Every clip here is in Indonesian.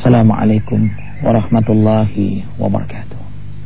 Assalamualaikum warahmatullahi wabarakatuh.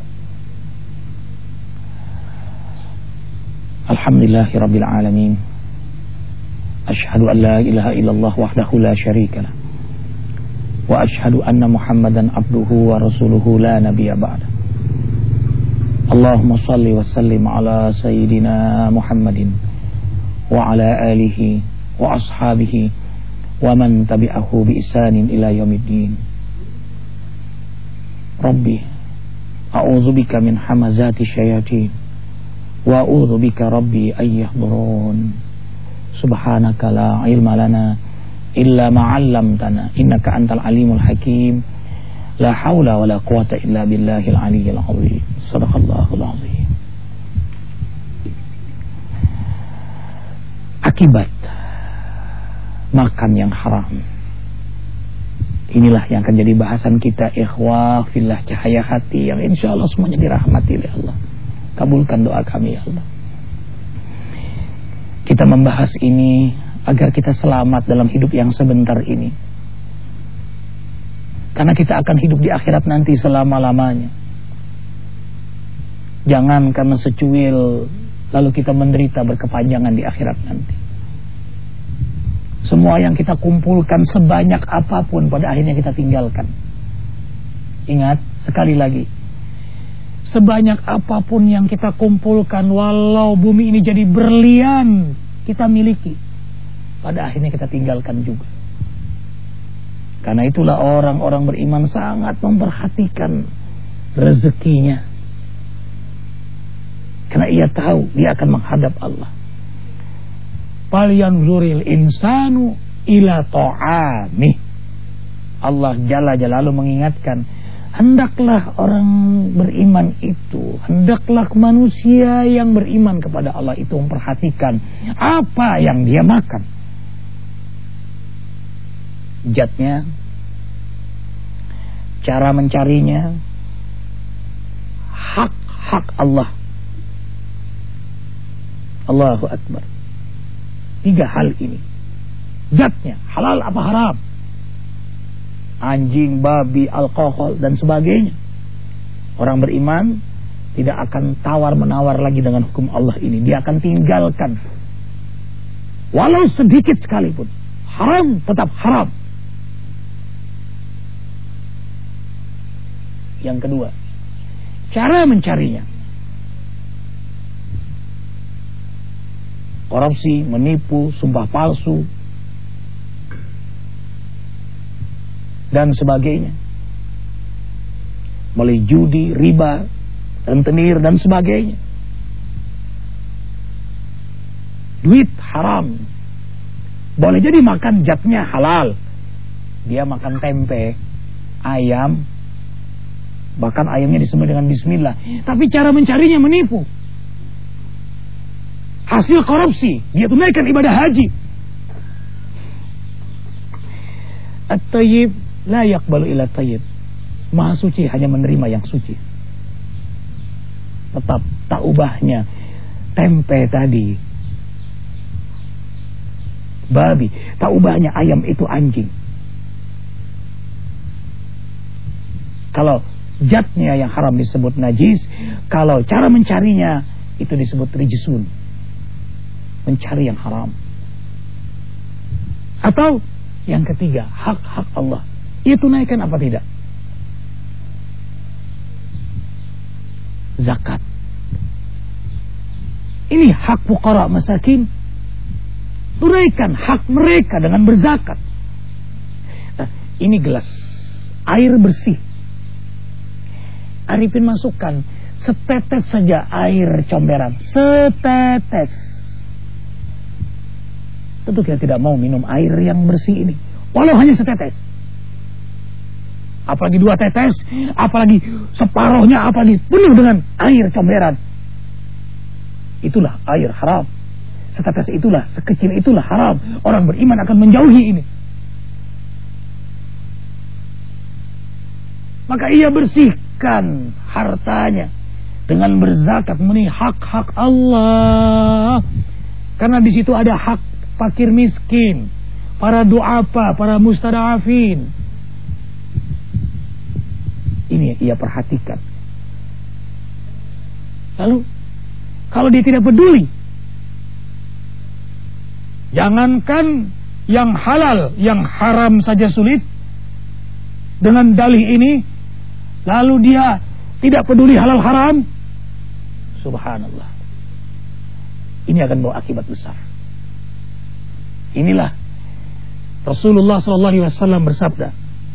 Alhamdulillahi rabbil alamin. Ashhadu an la ilaha illallah wahdahu la syarika lah. Wa ashhadu anna Muhammadan abduhu wa rasuluhu la nabiyya ba'da. Allahumma salli wa sallim ala sayyidina Muhammadin wa ala alihi wa ashabihi wa man tabi'ahu bi ihsanin ila yaumiddin. Rabbi a'udzu bika min hamazati syayatin wa a'udzu bika rabbi ay yahdurun. Subhanaka la ilma lana illa ma 'allamtana innaka antal alimul hakim. La haula wala quwata illa billahil aliyyil azim. Shadaqallahul azim. Akibat makan yang haram, inilah yang akan jadi bahasan kita, ikhwah fillah, cahaya hati yang insya Allah semuanya dirahmati oleh Allah. Kabulkan doa kami ya Allah. Kita membahas ini agar kita selamat dalam hidup yang sebentar ini, karena kita akan hidup di akhirat nanti selama-lamanya. Jangan karena secuil lalu kita menderita berkepanjangan di akhirat nanti. Semua yang kita kumpulkan sebanyak apapun pada akhirnya kita tinggalkan. Ingat sekali lagi, sebanyak apapun yang kita kumpulkan, walau bumi ini jadi berlian kita miliki, pada akhirnya kita tinggalkan juga. Karena itulah orang-orang beriman sangat memperhatikan rezekinya, karena ia tahu dia akan menghadap Allah. Falyanzuril insanu ila ta'amih. Allah Jalla Jalaluhu mengingatkan, hendaklah orang beriman itu, hendaklah manusia yang beriman kepada Allah itu memperhatikan apa yang dia makan. Zatnya, cara mencarinya, hak-hak Allah. Allahu Akbar. 3 hal ini. Zatnya, halal apa haram, anjing, babi, alkohol dan sebagainya. Orang beriman tidak akan tawar-menawar lagi dengan hukum Allah ini. Dia akan tinggalkan, walau sedikit sekalipun. Haram tetap haram. Yang kedua, cara mencarinya. Korupsi, menipu, sumpah palsu dan sebagainya, mulai judi, riba, rentenir dan sebagainya. Duit haram. Boleh jadi makan zatnya halal, dia makan tempe, ayam, bahkan ayamnya disembelih dengan bismillah, tapi cara mencarinya menipu. Hasil korupsi, dia tunaikan ibadah haji. At-tayyib la yaqbalu illa tayyib. Maha suci hanya menerima yang suci. Tetap tak ubahnya tempe tadi babi, tak ubahnya ayam itu anjing. Kalau zatnya yang haram disebut najis, kalau cara mencarinya itu disebut rijsun, mencari yang haram. Atau yang ketiga, hak-hak Allah, ia tunaikan apa tidak? Zakat, ini hak fuqara masakin, tunaikan hak mereka dengan berzakat. Nah, ini gelas air bersih, Arifin masukkan setetes saja air comberan, setetes. Tentu kita tidak mau minum air yang bersih ini, walau hanya setetes. Apalagi 2 tetes, apalagi separuhnya, apalagi penuh dengan air comberan. Itulah air haram. Setetes itulah, sekecil itulah haram. Orang beriman akan menjauhi ini. Maka ia bersihkan hartanya dengan berzakat, memenuhi hak-hak Allah. Karena di situ ada hak fakir miskin, para du'afa, para mustada'afin. Ini ia perhatikan. Lalu kalau dia tidak peduli, jangankan yang halal, yang haram saja sulit. Dengan dalih ini, lalu dia tidak peduli halal haram. Subhanallah. Ini akan bawa akibat besar. Inilah Rasulullah SAW bersabda,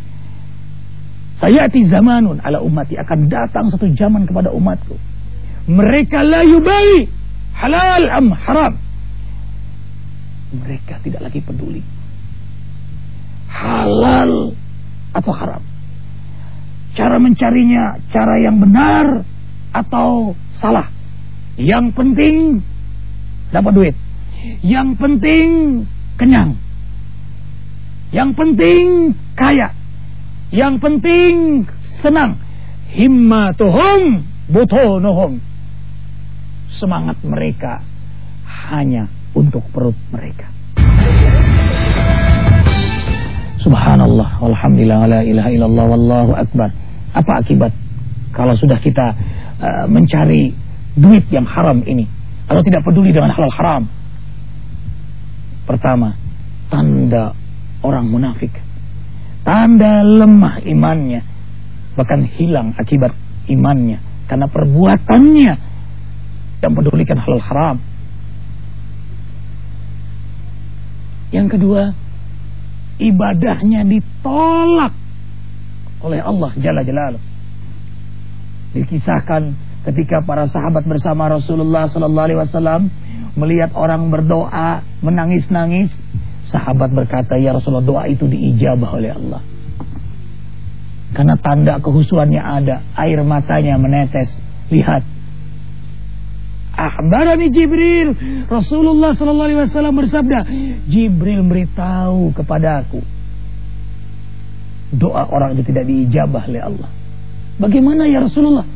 sayati zamanun ala ummati, akan datang satu zaman kepada umatku, mereka la yubali halal am haram. Mereka tidak lagi peduli halal atau haram, cara mencarinya, cara yang benar atau salah. Yang penting dapat duit, yang penting kenyang, yang penting kaya, yang penting senang. Himmatuhum butunuhum, semangat mereka hanya untuk perut mereka. Subhanallah, walhamdulillah, la ilaha illallah, wallahu akbar. Apa akibat kalau sudah kita mencari duit yang haram ini, atau tidak peduli dengan halal haram? Pertama, tanda orang munafik, tanda lemah imannya, bahkan hilang akibat imannya karena perbuatannya yang pedulikan halal haram. Yang kedua, ibadahnya ditolak oleh Allah Jalla Jalaluh. Dikisahkan ketika para sahabat bersama Rasulullah SAW melihat orang berdoa menangis-nangis, sahabat berkata, ya Rasulullah, doa itu diijabah oleh Allah. Karena tanda kehusuannya ada, air matanya menetes. Lihat, akhbarani Jibril, Rasulullah SAW bersabda, Jibril beritahu kepadaku, doa orang itu tidak diijabah oleh Allah. Bagaimana ya Rasulullah?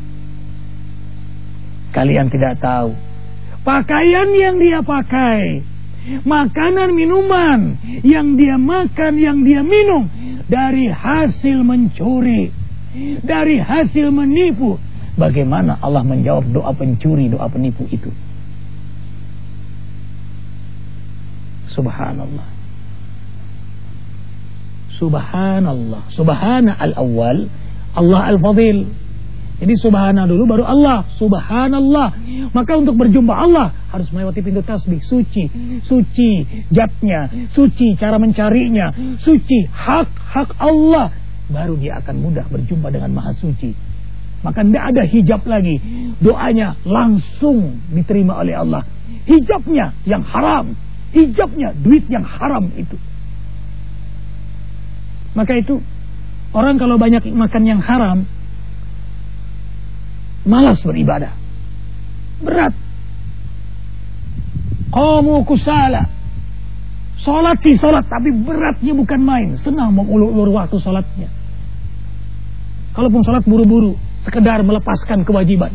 Kalian tidak tahu, pakaian yang dia pakai, makanan minuman yang dia makan, yang dia minum, dari hasil mencuri, dari hasil menipu. Bagaimana Allah menjawab doa pencuri, doa penipu itu? Subhanallah. Subhanallah. Subhana al-awwal, Allah al-fadil. Jadi subhana dulu baru Allah. Subhanallah. Maka untuk berjumpa Allah harus melewati pintu tasbih. Suci, suci zatnya, suci cara mencarinya, suci hak Allah. Baru dia akan mudah berjumpa dengan Maha Suci. Maka tidak ada hijab lagi. Doanya langsung diterima oleh Allah. Hijabnya yang haram, hijabnya duit yang haram itu. Maka itu orang kalau banyak makan yang haram, malas beribadah, berat. Qamu kusala, sholat sih sholat, tapi beratnya bukan main. Senang mengulur-ulur waktu sholatnya. Kalaupun sholat buru-buru, sekedar melepaskan kewajiban.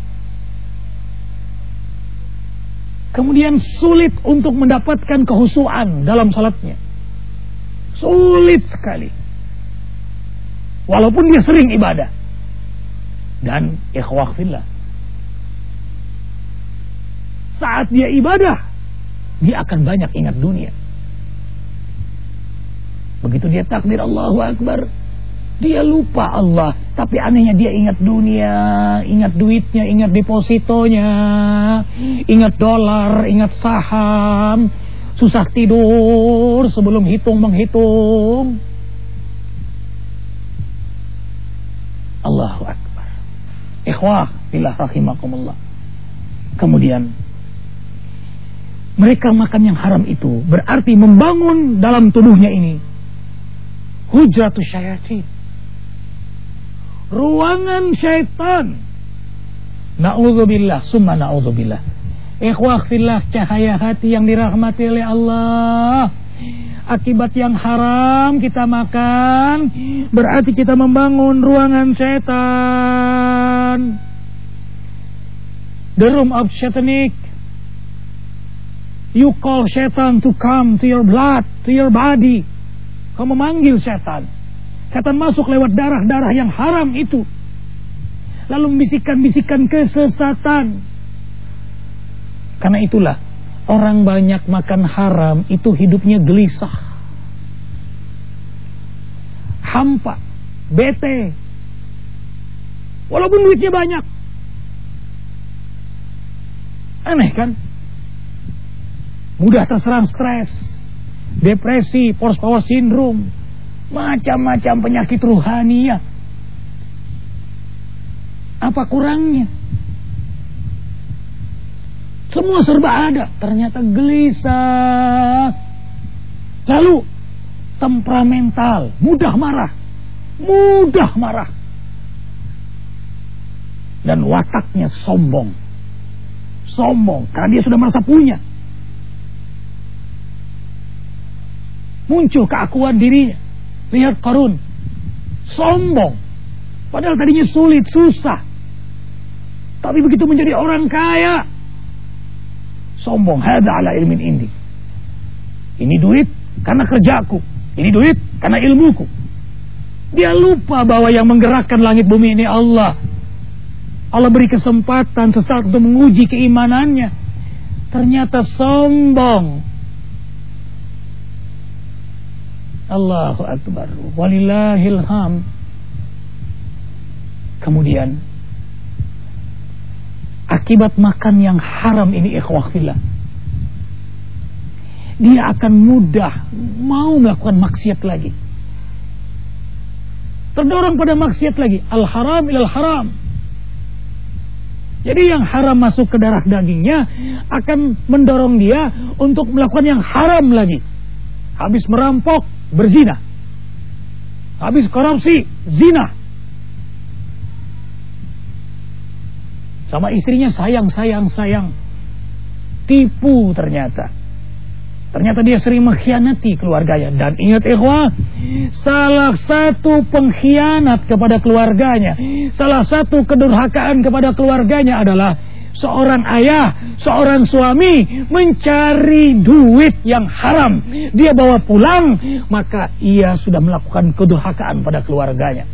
Kemudian sulit untuk mendapatkan kehusuan dalam sholatnya. Sulit sekali. Walaupun dia sering ibadah. Dan ikhwah fillah, saat dia ibadah, dia akan banyak ingat dunia. Begitu dia takbir Allahu Akbar, dia lupa Allah. Tapi anehnya dia ingat dunia, ingat duitnya, ingat depositonya, ingat dolar, ingat saham. Susah tidur sebelum menghitung. Allahu Akbar. Ikhwah fillah rahimakumullah. Kemudian mereka makan yang haram itu berarti membangun dalam tubuhnya ini hujratus syayatin, ruangan syaitan. Na'udzubillah summa na'udzubillah. Ikhwah fillah, cahaya hati yang dirahmati oleh Allah. Akibat yang haram kita makan berarti kita membangun ruangan setan. The room of satanic. You call setan to come to your blood, to your body. Kau memanggil setan. Setan masuk lewat darah-darah yang haram itu, lalu membisikkan-bisikkan kesesatan. Karena itulah orang banyak makan haram itu hidupnya gelisah, hampa, bete, walaupun duitnya banyak. Aneh kan? Mudah terserang stres, depresi, post-power syndrome, macam-macam penyakit ruhania. Apa kurangnya? Semua serba ada, ternyata gelisah. Lalu temperamental, mudah marah. Dan wataknya sombong, karena dia sudah merasa punya. Muncul keakuan dirinya. Lihat Qarun, sombong, padahal tadinya sulit, susah, tapi begitu menjadi orang kaya, sombong. Hada ala ilmin indi. Ini duit karena kerjaku, ini duit karena ilmuku. Dia lupa bahwa yang menggerakkan langit bumi ini Allah. Allah beri kesempatan sesaat untuk menguji keimanannya. Ternyata sombong. Allahu Akbar, walillahil hamd. Kemudian akibat makan yang haram ini, ikhwah fillah, dia akan mudah mau melakukan maksiat lagi, terdorong pada maksiat lagi. Al haram ilal haram. Jadi yang haram masuk ke darah dagingnya akan mendorong dia untuk melakukan yang haram lagi. Habis merampok, berzina. Habis korupsi, zina. Sama istrinya sayang. Tipu ternyata. Ternyata dia sering mengkhianati keluarganya. Dan ingat ikhwah, salah satu pengkhianat kepada keluarganya, salah satu kedurhakaan kepada keluarganya adalah seorang ayah, seorang suami mencari duit yang haram, dia bawa pulang, maka ia sudah melakukan kedurhakaan pada keluarganya.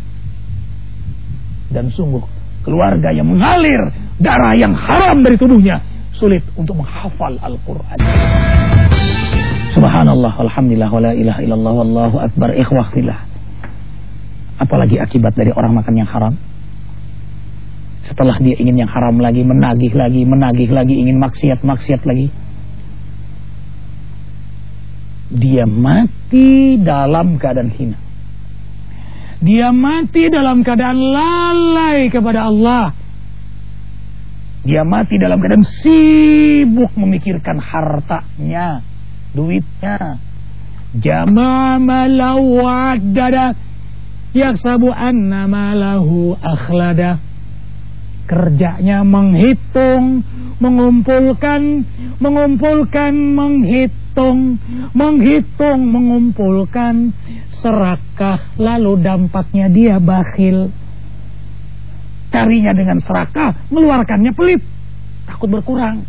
Dan sungguh keluarga yang mengalir darah yang haram dari tubuhnya sulit untuk menghafal Al-Quran. Subhanallah, alhamdulillah, wa la ilaha illallah, wallahu akbar. Ikhwah fillah, apalagi akibat dari orang makan yang haram? Setelah dia ingin yang haram lagi, menagih lagi, ingin maksiat lagi, dia mati dalam keadaan hina. Dia mati dalam keadaan lalai kepada Allah. Dia mati dalam keadaan sibuk memikirkan hartanya, duitnya. Jama'a malahu wa'addada yaksabu anna malahu akhlada. Kerjanya menghitung, mengumpulkan, mengumpulkan, serakah, lalu dampaknya dia bakhil. Carinya dengan serakah, mengeluarkannya pelit, takut berkurang.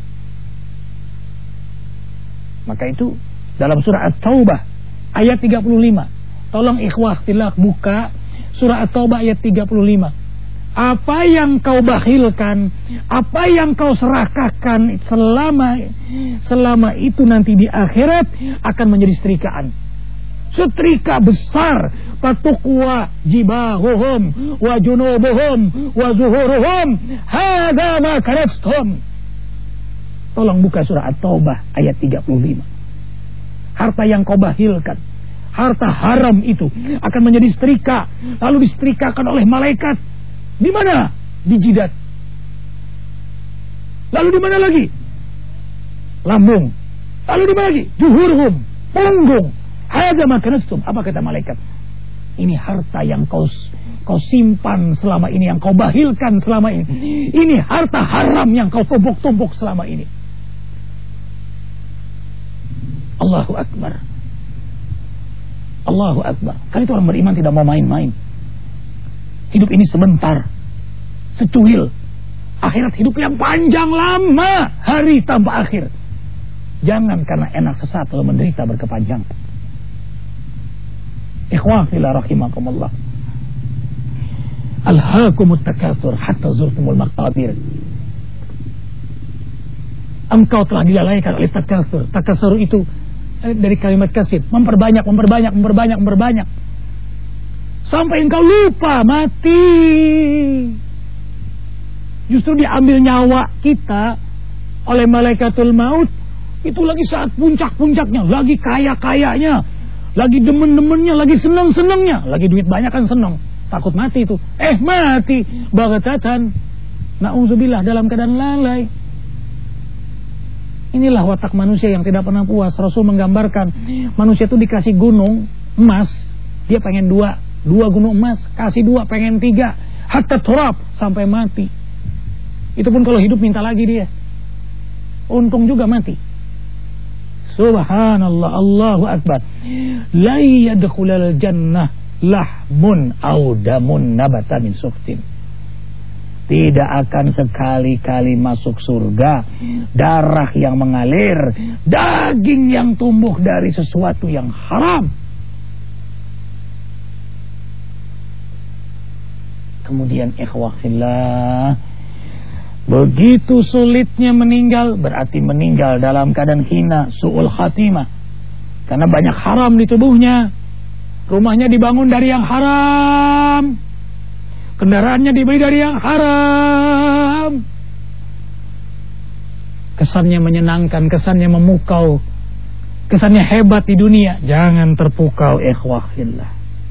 Maka itu dalam surah At-Taubah ayat 35. Tolong ikhwah fillah buka surah At-Taubah ayat 35. Apa yang kau bakhilkan, apa yang kau serakahkan selama itu nanti di akhirat akan menjadi setrikaan. Setrika besar. Patukwa jibahuhum wa junubuhum wa zuhuruhum hadza ma kanastum. Tolong buka surah At-Taubah ayat 35. Harta yang kau bakhilkan, harta haram itu akan menjadi setrika, lalu disetrikakan oleh malaikat. Di mana? Di jidat. Lalu di mana lagi? Lambung. Lalu di mana lagi? Juhurhum, punggung. Hadza ma kanastum. Apa kata malaikat? Ini harta yang kau simpan selama ini, yang kau bakhilkan selama ini. Ini harta haram yang kau tumpuk-tumpuk selama ini. Allahu Akbar. Allahu Akbar. Karena itu orang beriman tidak mau main-main. Hidup ini sebentar, secuil. Akhirat hidup yang panjang lama, hari tanpa akhir. Jangan karena enak sesaat lalu menderita berkepanjangan. Ikhwan fillah rahimakumullah. Alhaakumut takatsur hatta zurtumul maqabir. Engkau telah dilalaikan oleh takatsur. Takatsur itu dari kalimat kasir, memperbanyak sampai engkau lupa mati. Justru diambil nyawa kita oleh malaikatul maut itu lagi saat puncak-puncaknya, lagi kaya-kayanya, lagi demen-demennya, lagi seneng-senengnya, lagi duit banyak kan seneng, takut mati itu. Mati bagatatan, na'udzubillah, dalam keadaan lalai. Inilah watak manusia yang tidak pernah puas. Rasul menggambarkan manusia itu dikasih gunung emas, dia pengen dua gunung emas, kasih 2 pengen 3, hatta turab, sampai mati. Itu pun kalau hidup minta lagi dia. Untung juga mati. Subhanallah, Allahu Akbar. La yadkhulul jannah lahmun aw damun nabata min suktin. Tidak akan sekali-kali masuk surga darah yang mengalir, daging yang tumbuh dari sesuatu yang haram. Kemudian ikhwah fillah, begitu sulitnya meninggal, berarti meninggal dalam keadaan hina, su'ul khatimah. Karena banyak haram di tubuhnya. Rumahnya dibangun dari yang haram, kendaraannya dibeli dari yang haram. Kesannya menyenangkan, kesannya memukau, kesannya hebat di dunia. Jangan terpukau ikhwah fillah.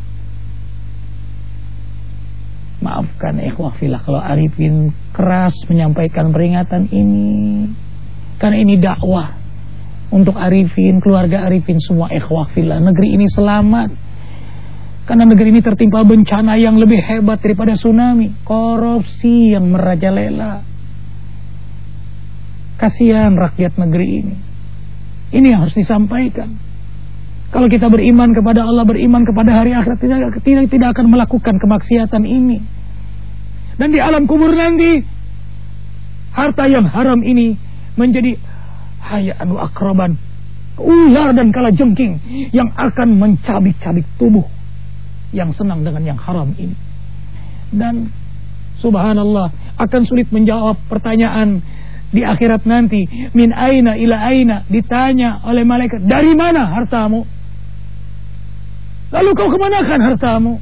Maafkan ikhwah fillah kalau Arifin keras menyampaikan peringatan ini, karena ini dakwah untuk Arifin, keluarga Arifin semua ikhwah fillah. Negeri ini selamat karena negeri ini tertimpa bencana yang lebih hebat daripada tsunami, korupsi yang merajalela. Kasihan rakyat negeri ini. Ini yang harus disampaikan. Kalau kita beriman kepada Allah, beriman kepada hari akhirat, tidak akan melakukan kemaksiatan ini. Dan di alam kubur nanti, harta yang haram ini menjadi hayaan wa akraban, ular dan kalajengking yang akan mencabik-cabik tubuh yang senang dengan yang haram ini. Dan subhanallah, akan sulit menjawab pertanyaan di akhirat nanti. Min aina ila aina, ditanya oleh malaikat, dari mana hartamu? Lalu kau kemanakan hartamu?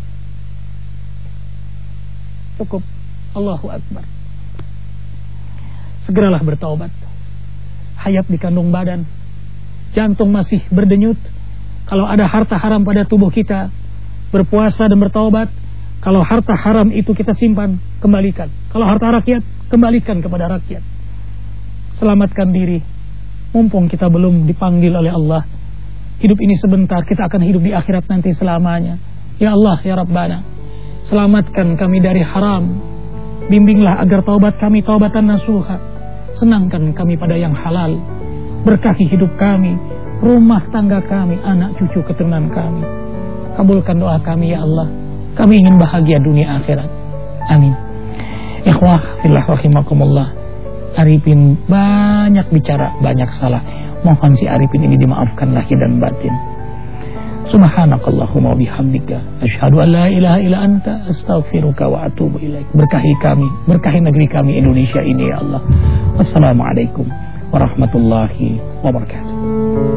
Cukup. Allahu Akbar. Segeralah bertaubat. Hayat di kandung badan, jantung masih berdenyut. Kalau ada harta haram pada tubuh kita, berpuasa dan bertaubat. Kalau harta haram itu kita simpan, kembalikan. Kalau harta rakyat, kembalikan kepada rakyat. Selamatkan diri, mumpung kita belum dipanggil oleh Allah. Hidup ini sebentar, kita akan hidup di akhirat nanti selamanya. Ya Allah, ya Rabbana, selamatkan kami dari haram. Bimbinglah agar taubat kami taubatan nasuha. Senangkan kami pada yang halal. Berkahi hidup kami, rumah tangga kami, anak cucu keturunan kami. Kabulkan doa kami ya Allah. Kami ingin bahagia dunia akhirat. Amin. Ikhwah fillah rahimakumullah. Arifin banyak bicara, banyak salah. Mohon si Arifin ini dimaafkan lahir dan batin. Subhanakallahumma bihamdika, asyhadu an la ilaha illa anta, astaghfiruka wa atubu ilaik. Berkahi kami, berkahi negeri kami Indonesia ini ya Allah. Wassalamualaikum warahmatullahi wabarakatuh.